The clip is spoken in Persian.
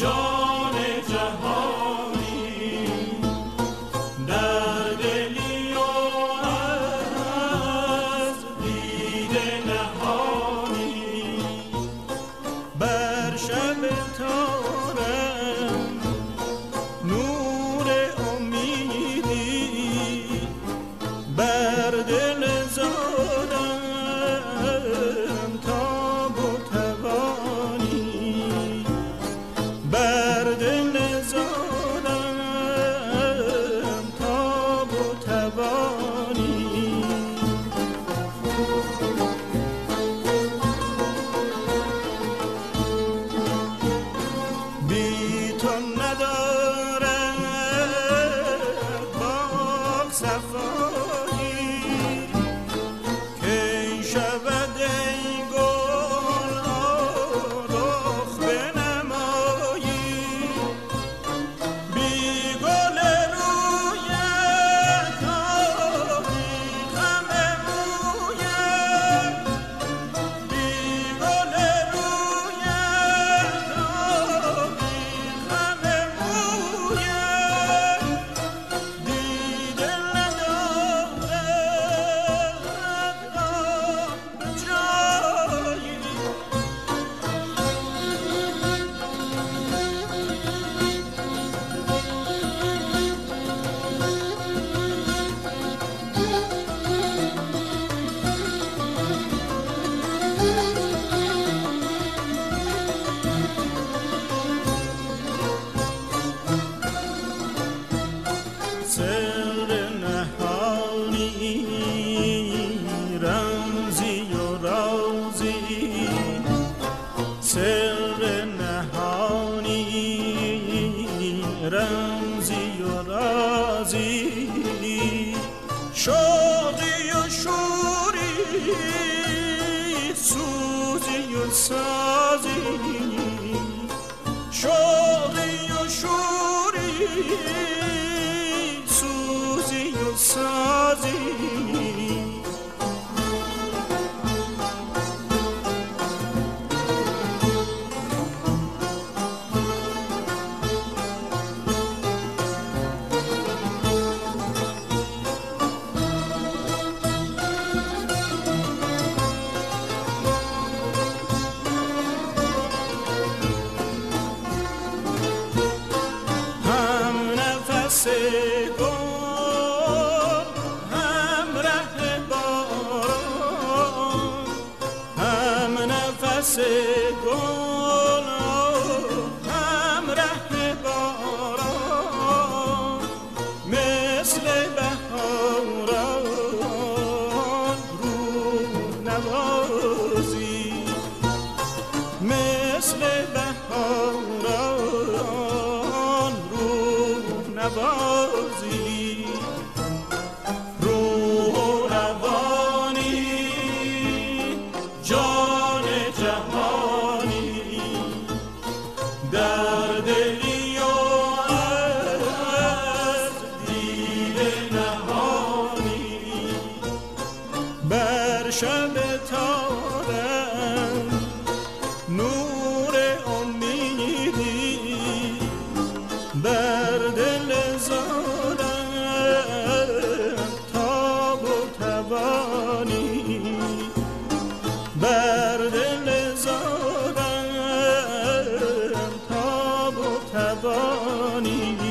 جان جهانی در دلی و از دیده نهانی بر شب تارم نور امیدی بر دل زارم تاب و توانی بر دل زارم تاب و توانی بی تو ندارد باغ صفایی کی شود ای گل رخ بنمایی بی گل رویت و بی خم مویت بی گل رویت و بی خم مویت دیده ندارد راه به جایی سر نهانی رمزی و رازی سر نهانی رمزی و رازی شوقی و شوری سوزی و سازی شوقی و شوری سوزی و سازی هم نفس گل هم ره باران هم نفس گل هم ره باران مثل بهاران روح نوازی مثل بهاران روح نوازی روح و روانی جان جهانی در دلی و از دیده نهانی بر شب تارم نور امیدی بر دل زارم تاب و توانی بر دل زارم تاب و توانی